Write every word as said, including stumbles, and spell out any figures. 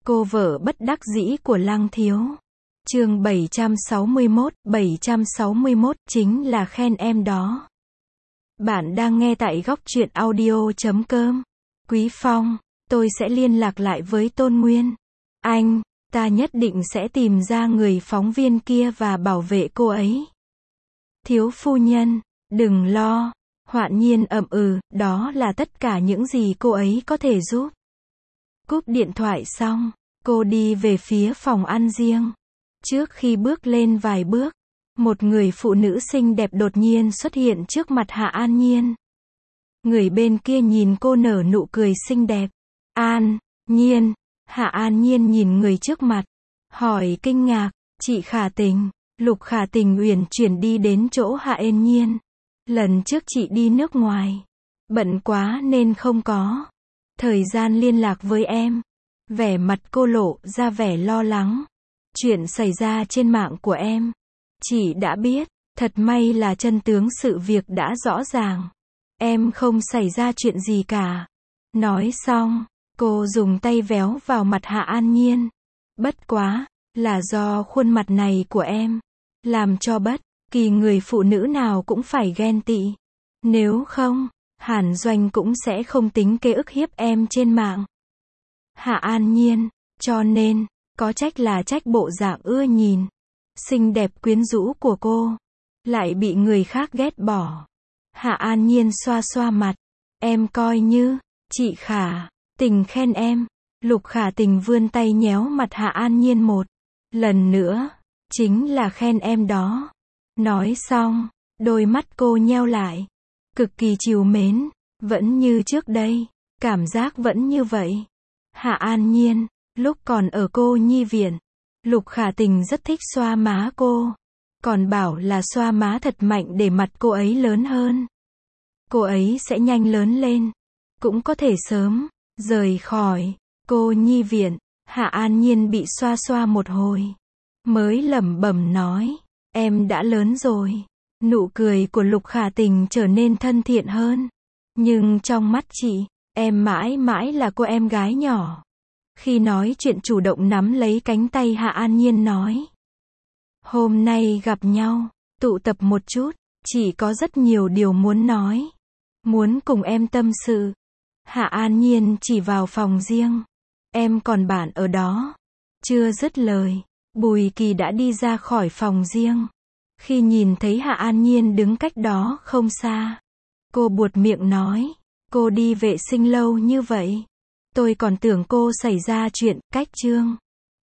Cô vợ bất đắc dĩ của Lăng Thiếu. Chương bảy trăm sáu mươi mốt, bảy trăm sáu mươi mốt chính là khen em đó. Bạn đang nghe tại góc truyện audio chấm com. Quý Phong, tôi sẽ liên lạc lại với Tôn Nguyên. Anh, ta nhất định sẽ tìm ra người phóng viên kia và bảo vệ cô ấy. Thiếu phu nhân, đừng lo. Hoạn Nhiên ậm ừ, đó là tất cả những gì cô ấy có thể giúp. Cúp điện thoại xong, cô đi về phía phòng ăn riêng. Trước khi bước lên vài bước, một người phụ nữ xinh đẹp đột nhiên xuất hiện trước mặt Hạ An Nhiên. Người bên kia nhìn cô nở nụ cười xinh đẹp. An Nhiên. Hạ An Nhiên nhìn người trước mặt, hỏi kinh ngạc, chị Khả Tình. Lục Khả Tình uyển chuyển đi đến chỗ Hạ An Nhiên. Lần trước chị đi nước ngoài, bận quá nên không có thời gian liên lạc với em. Vẻ mặt cô lộ ra vẻ lo lắng. Chuyện xảy ra trên mạng của em, chị đã biết, thật may là chân tướng sự việc đã rõ ràng. Em không xảy ra chuyện gì cả. Nói xong, cô dùng tay véo vào mặt Hạ An Nhiên. Bất quá, là do khuôn mặt này của em, làm cho bất kỳ người phụ nữ nào cũng phải ghen tị. Nếu không, Hàn Doanh cũng sẽ không tính kế ức hiếp em trên mạng. Hạ An Nhiên, cho nên, có trách là trách bộ dạng ưa nhìn, xinh đẹp quyến rũ của cô, lại bị người khác ghét bỏ. Hạ An Nhiên xoa xoa mặt. Em coi như, chị Khả Tình khen em. Lục Khả Tình vươn tay nhéo mặt Hạ An Nhiên một lần nữa. Chính là khen em đó. Nói xong, đôi mắt cô nheo lại. Cực kỳ trìu mến. Vẫn như trước đây. Cảm giác vẫn như vậy. Hạ An Nhiên, lúc còn ở cô nhi viện, Lục Khả Tình rất thích xoa má cô. Còn bảo là xoa má thật mạnh để mặt cô ấy lớn hơn. Cô ấy sẽ nhanh lớn lên. Cũng có thể sớm rời khỏi cô nhi viện. Hạ An Nhiên bị xoa xoa một hồi, mới lẩm bẩm nói, em đã lớn rồi. Nụ cười của Lục Khả Tình trở nên thân thiện hơn. Nhưng trong mắt chị, em mãi mãi là cô em gái nhỏ. Khi nói chuyện chủ động nắm lấy cánh tay Hạ An Nhiên nói, hôm nay gặp nhau, tụ tập một chút, chị có rất nhiều điều muốn nói. Muốn cùng em tâm sự. Hạ An Nhiên chỉ vào phòng riêng. Em còn bạn ở đó. Chưa dứt lời, Bùi Kỳ đã đi ra khỏi phòng riêng. Khi nhìn thấy Hạ An Nhiên đứng cách đó không xa, cô buột miệng nói, cô đi vệ sinh lâu như vậy, tôi còn tưởng cô xảy ra chuyện. Cách chương